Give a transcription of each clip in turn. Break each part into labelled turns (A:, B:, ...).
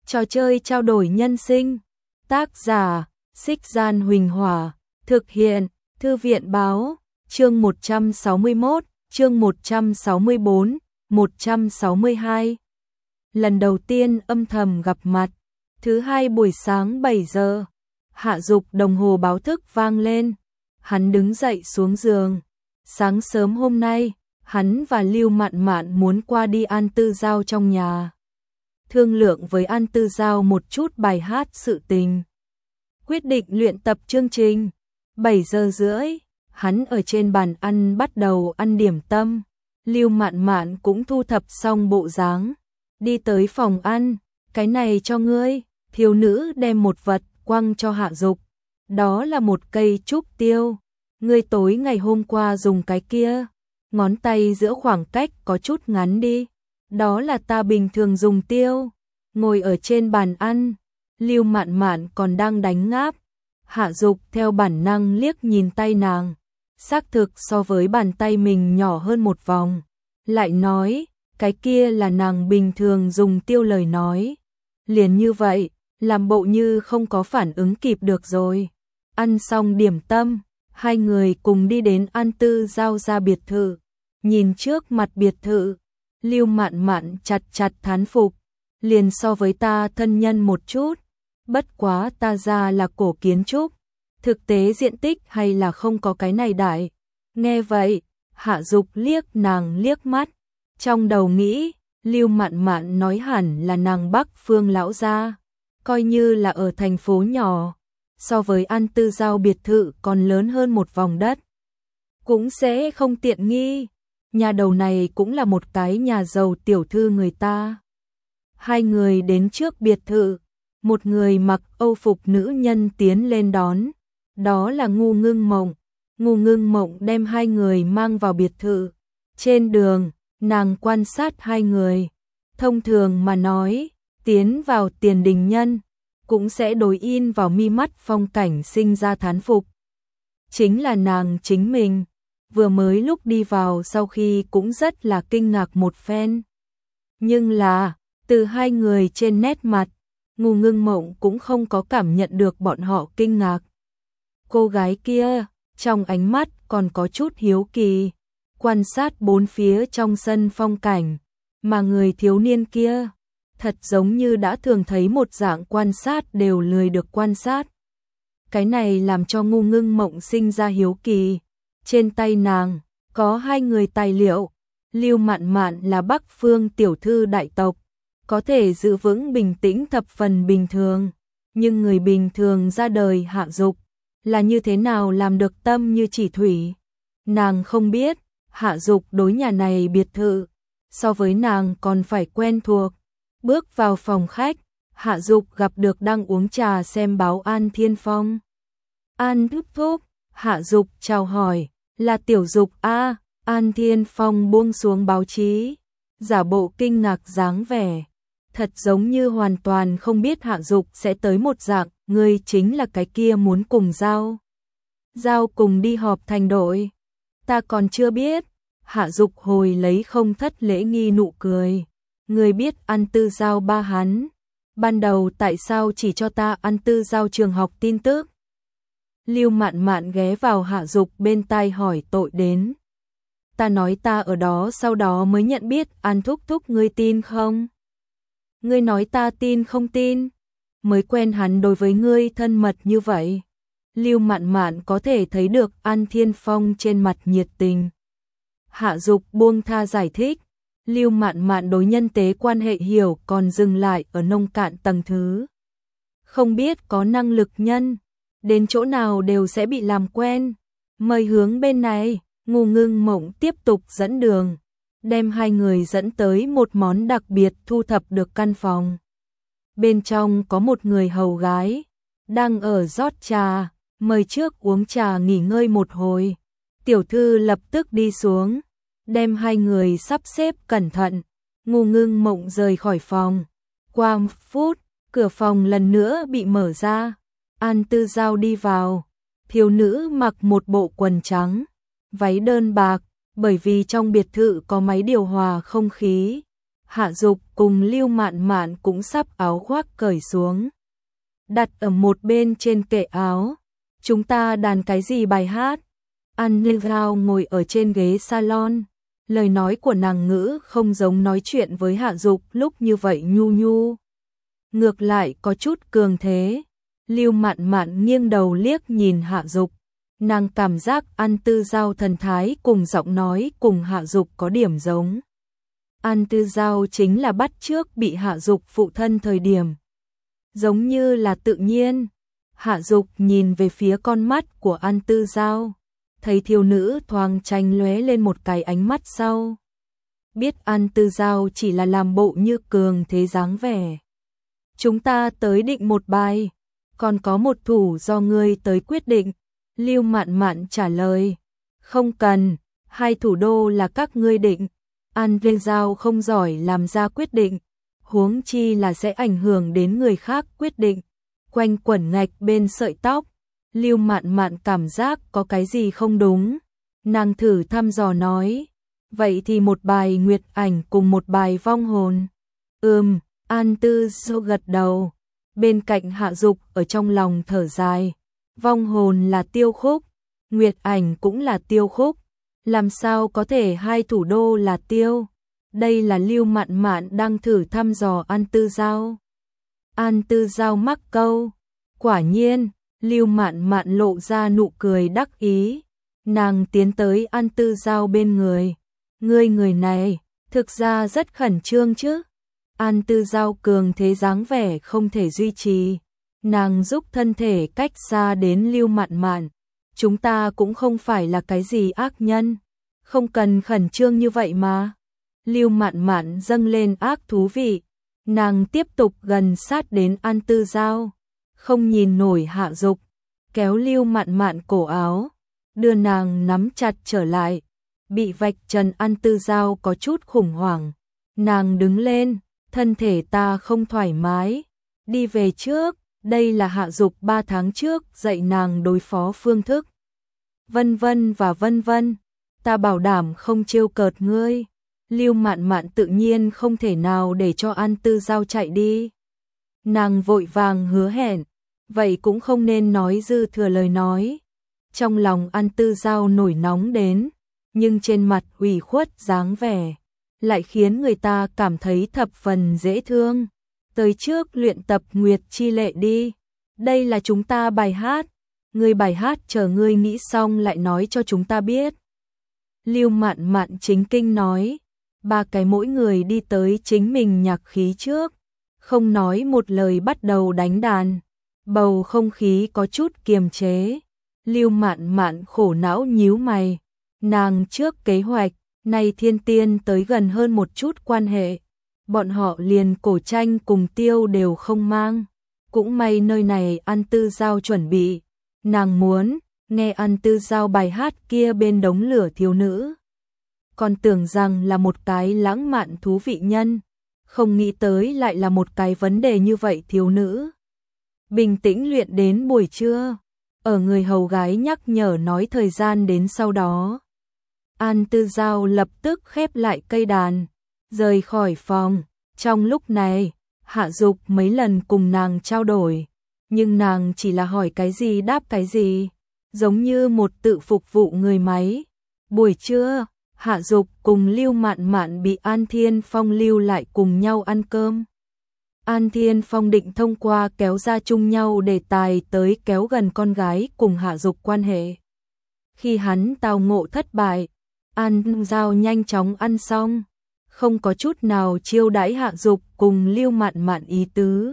A: Trò chơi trao đổi nhân sinh. Tác giả: Xích Gian Huỳnh Hỏa. Thực hiện: Thư viện báo. Chương 161, chương 164, 162. Lần đầu tiên âm thầm gặp mặt. Thứ hai buổi sáng 7 giờ. Hạ Dục đồng hồ báo thức vang lên. Hắn đứng dậy xuống giường. Sáng sớm hôm nay, hắn và Lưu Mạn Mạn muốn qua đi An Tư Giao trong nhà. Thương lượng với An Tư Giao một chút bài hát sự tình. Quyết định luyện tập chương trình. 7 giờ rưỡi, hắn ở trên bàn ăn bắt đầu ăn điểm tâm. Lưu Mạn Mạn cũng thu thập xong bộ dáng, đi tới phòng ăn. Cái này cho ngươi. Thiếu nữ đem một vật quăng cho Hạ Dục. Đó là một cây trúc tiêu. Ngươi tối ngày hôm qua dùng cái kia. Ngón tay giữa khoảng cách có chút ngắn đi. Đó là ta bình thường dùng tiêu. Ngồi ở trên bàn ăn, Lưu Mạn Mạn còn đang đánh ngáp. Hạ Dục theo bản năng liếc nhìn tay nàng. Xác thực so với bàn tay mình nhỏ hơn một vòng. Lại nói, cái kia là nàng bình thường dùng tiêu lời nói. Liền như vậy, làm bộ như không có phản ứng kịp được rồi. Ăn xong điểm tâm, hai người cùng đi đến An Tư Giao ra biệt thự. Nhìn trước mặt biệt thự, Lưu Mạn Mạn chặt thán phục. Liền so với ta thân nhân một chút. Bất quá ta ra là cổ kiến trúc. Thực tế diện tích hay là không có cái này đại. Nghe vậy, Hạ Dục liếc nàng liếc mắt. Trong đầu nghĩ, Lưu Mạn Mạn nói hẳn là nàng Bắc Phương lão gia. Coi như là ở thành phố nhỏ. So với An Tư Giao biệt thự còn lớn hơn một vòng đất. Cũng sẽ không tiện nghi. Nhà đầu này cũng là một cái nhà giàu tiểu thư người ta. Hai người đến trước biệt thự. Một người mặc âu phục nữ nhân tiến lên đón. Đó là Ngu Ngưng Mộng. Ngu Ngưng Mộng đem hai người mang vào biệt thự. Trên đường, nàng quan sát hai người. Thông thường mà nói, tiến vào tiền đình nhân, cũng sẽ đối in vào mi mắt phong cảnh sinh ra thán phục. Chính là nàng chính mình, vừa mới lúc đi vào sau khi cũng rất là kinh ngạc một phen. Nhưng là, từ hai người trên nét mặt, Ngu Ngưng Mộng cũng không có cảm nhận được bọn họ kinh ngạc. Cô gái kia, trong ánh mắt còn có chút hiếu kỳ, quan sát bốn phía trong sân phong cảnh, mà người thiếu niên kia, thật giống như đã thường thấy một dạng quan sát đều lười được quan sát. Cái này làm cho Ngu Ngưng Mộng sinh ra hiếu kỳ. Trên tay nàng, có hai người tài liệu. Lưu Mạn Mạn là Bắc Phương tiểu thư đại tộc, có thể giữ vững bình tĩnh thập phần bình thường. Nhưng người bình thường ra đời Hạ Dục, là như thế nào làm được tâm như chỉ thủy. Nàng không biết, Hạ Dục đối nhà này biệt thự, so với nàng còn phải quen thuộc. Bước vào phòng khách, Hạ Dục gặp được đang uống trà xem báo An Thiên Phong. An thúc thúc, Hạ Dục chào hỏi, là Tiểu Dục a. An Thiên Phong buông xuống báo chí, giả bộ kinh ngạc dáng vẻ. Thật giống như hoàn toàn không biết Hạ Dục sẽ tới một dạng, người chính là cái kia muốn cùng Giao cùng đi họp thành đội. Ta còn chưa biết. Hạ Dục hồi lấy không thất lễ nghi nụ cười. Người biết An Tư Giao ba hắn. Ban đầu tại sao chỉ cho ta An Tư Giao trường học tin tức? Lưu Mạn Mạn ghé vào Hạ Dục bên tai hỏi tội đến. Ta nói ta ở đó sau đó mới nhận biết. An thúc thúc ngươi tin không? Ngươi nói ta tin không tin? Mới quen hắn đối với ngươi thân mật như vậy. Lưu Mạn Mạn có thể thấy được An Thiên Phong trên mặt nhiệt tình. Hạ Dục buông tha giải thích. Lưu Mạn Mạn đối nhân tế quan hệ hiểu còn dừng lại ở nông cạn tầng thứ. Không biết có năng lực nhân, đến chỗ nào đều sẽ bị làm quen. Mời hướng bên này. Ngu Ngưng Mộng tiếp tục dẫn đường, đem hai người dẫn tới một món đặc biệt thu thập được căn phòng. Bên trong có một người hầu gái, đang ở rót trà, mời trước uống trà nghỉ ngơi một hồi. Tiểu thư lập tức đi xuống, đem hai người sắp xếp cẩn thận. Ngu Ngưng Mộng rời khỏi phòng. Qua một phút, cửa phòng lần nữa bị mở ra. An Tư Giao đi vào. Thiếu nữ mặc một bộ quần trắng, váy đơn bạc, bởi vì trong biệt thự có máy điều hòa không khí, Hạ Dục cùng Lưu Mạn Mạn cũng sắp áo khoác cởi xuống, đặt ở một bên trên kệ áo. Chúng ta đàn cái gì bài hát? An Lưu Gao ngồi ở trên ghế salon. Lời nói của nàng ngữ không giống nói chuyện với Hạ Dục lúc như vậy nhu nhu. Ngược lại có chút cường thế. Lưu Mạn Mạn nghiêng đầu liếc nhìn Hạ Dục. Nàng cảm giác An Tư Giao thần thái cùng giọng nói cùng Hạ Dục có điểm giống. An Tư Giao chính là bắt chước bị Hạ Dục phụ thân thời điểm. Giống như là tự nhiên. Hạ Dục nhìn về phía con mắt của An Tư Giao. Thấy thiếu nữ thoáng tranh lóe lên một cái ánh mắt sau. Biết An Tư Giao chỉ là làm bộ như cường thế dáng vẻ. Chúng ta tới định một bài. Còn có một thủ do ngươi tới quyết định. Lưu Mạn Mạn trả lời. Không cần, hai thủ đô là các ngươi định. An Tư Giao không giỏi làm ra quyết định. Huống chi là sẽ ảnh hưởng đến người khác quyết định. Quanh quẩn ngạch bên sợi tóc. Lưu Mạn Mạn cảm giác có cái gì không đúng. Nàng thử thăm dò nói. Vậy thì một bài Nguyệt Ảnh cùng một bài Vong Hồn. An Tư Giao gật đầu. Bên cạnh Hạ Dục ở trong lòng thở dài. Vong Hồn là tiêu khúc. Nguyệt Ảnh cũng là tiêu khúc. Làm sao có thể hai thủ đô là tiêu? Đây là Lưu Mạn Mạn đang thử thăm dò An Tư Giao. An Tư Giao mắc câu. Quả nhiên, Lưu Mạn Mạn lộ ra nụ cười đắc ý. Nàng tiến tới An Tư Giao bên người. Ngươi người này, thực ra rất khẩn trương chứ. An Tư Giao cường thế dáng vẻ không thể duy trì. Nàng giúp thân thể cách xa đến Lưu Mạn Mạn. Chúng ta cũng không phải là cái gì ác nhân. Không cần khẩn trương như vậy mà. Lưu Mạn Mạn dâng lên ác thú vị. Nàng tiếp tục gần sát đến An Tư Giao. Không nhìn nổi Hạ Dục. Kéo Lưu Mạn Mạn cổ áo. Đưa nàng nắm chặt trở lại. Bị vạch trần An Tư Giao có chút khủng hoảng. Nàng đứng lên. Thân thể ta không thoải mái. Đi về trước. Đây là Hạ Dục 3 tháng trước dạy nàng đối phó phương thức. Vân vân và vân vân. Ta bảo đảm không trêu cợt ngươi. Lưu Mạn Mạn tự nhiên không thể nào để cho An Tư Giao chạy đi. Nàng vội vàng hứa hẹn. Vậy cũng không nên nói dư thừa lời nói. Trong lòng An Tư Giao nổi nóng đến. Nhưng trên mặt ủy khuất dáng vẻ. Lại khiến người ta cảm thấy thập phần dễ thương. Tới trước luyện tập Nguyệt Chi Lệ đi. Đây là chúng ta bài hát. Ngươi bài hát chờ ngươi nghĩ xong lại nói cho chúng ta biết. Lưu Mạn Mạn chính kinh nói. Ba cái mỗi người đi tới chính mình nhạc khí trước. Không nói một lời bắt đầu đánh đàn. Bầu không khí có chút kiềm chế. Lưu Mạn Mạn khổ não nhíu mày. Nàng trước kế hoạch. Này Thiên Tiên tới gần hơn một chút quan hệ. Bọn họ liền cổ tranh cùng tiêu đều không mang. Cũng may nơi này An Tư Giao chuẩn bị. Nàng muốn nghe An Tư Giao bài hát kia bên đống lửa thiếu nữ. Còn tưởng rằng là một cái lãng mạn thú vị nhân. Không nghĩ tới lại là một cái vấn đề như vậy thiếu nữ. Bình tĩnh luyện đến buổi trưa. Ở người hầu gái nhắc nhở nói thời gian đến sau đó. An Tư Giao lập tức khép lại cây đàn. Rời khỏi phòng. Trong lúc này, Hạ Dục mấy lần cùng nàng trao đổi. Nhưng nàng chỉ là hỏi cái gì đáp cái gì. Giống như một tự phục vụ người máy. Buổi trưa, Hạ Dục cùng Lưu Mạn Mạn bị An Thiên Phong lưu lại cùng nhau ăn cơm. An Thiên Phong định thông qua kéo ra chung nhau đề tài tới kéo gần con gái cùng Hạ Dục quan hệ. Khi hắn tao ngộ thất bại, An Giao nhanh chóng ăn xong. Không có chút nào chiêu đãi Hạ Dục cùng Lưu Mạn Mạn ý tứ.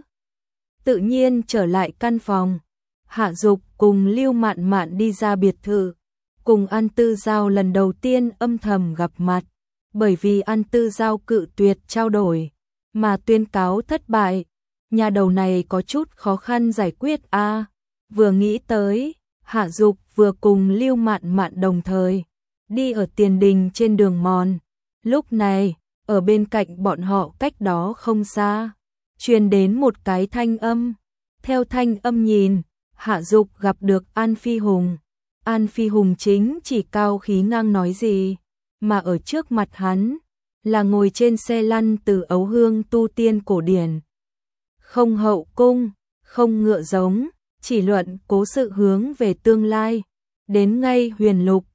A: Tự nhiên trở lại căn phòng. Hạ Dục cùng Lưu Mạn Mạn đi ra biệt thự. Cùng An Tư Giao lần đầu tiên âm thầm gặp mặt. Bởi vì An Tư Giao cự tuyệt trao đổi. Mà tuyên cáo thất bại. Nhà đầu này có chút khó khăn giải quyết a. Vừa nghĩ tới, Hạ Dục vừa cùng Lưu Mạn Mạn đồng thời. Đi ở tiền đình trên đường mòn. Lúc này, ở bên cạnh bọn họ cách đó không xa. Truyền đến một cái thanh âm. Theo thanh âm nhìn, Hạ Dục gặp được An Phi Hùng. An Phi Hùng chính chỉ cao khí ngang nói gì. Mà ở trước mặt hắn, là ngồi trên xe lăn từ ấu hương tu tiên cổ điển. Không hậu cung, không ngựa giống, chỉ luận cố sự hướng về tương lai. Đến ngay huyền lục,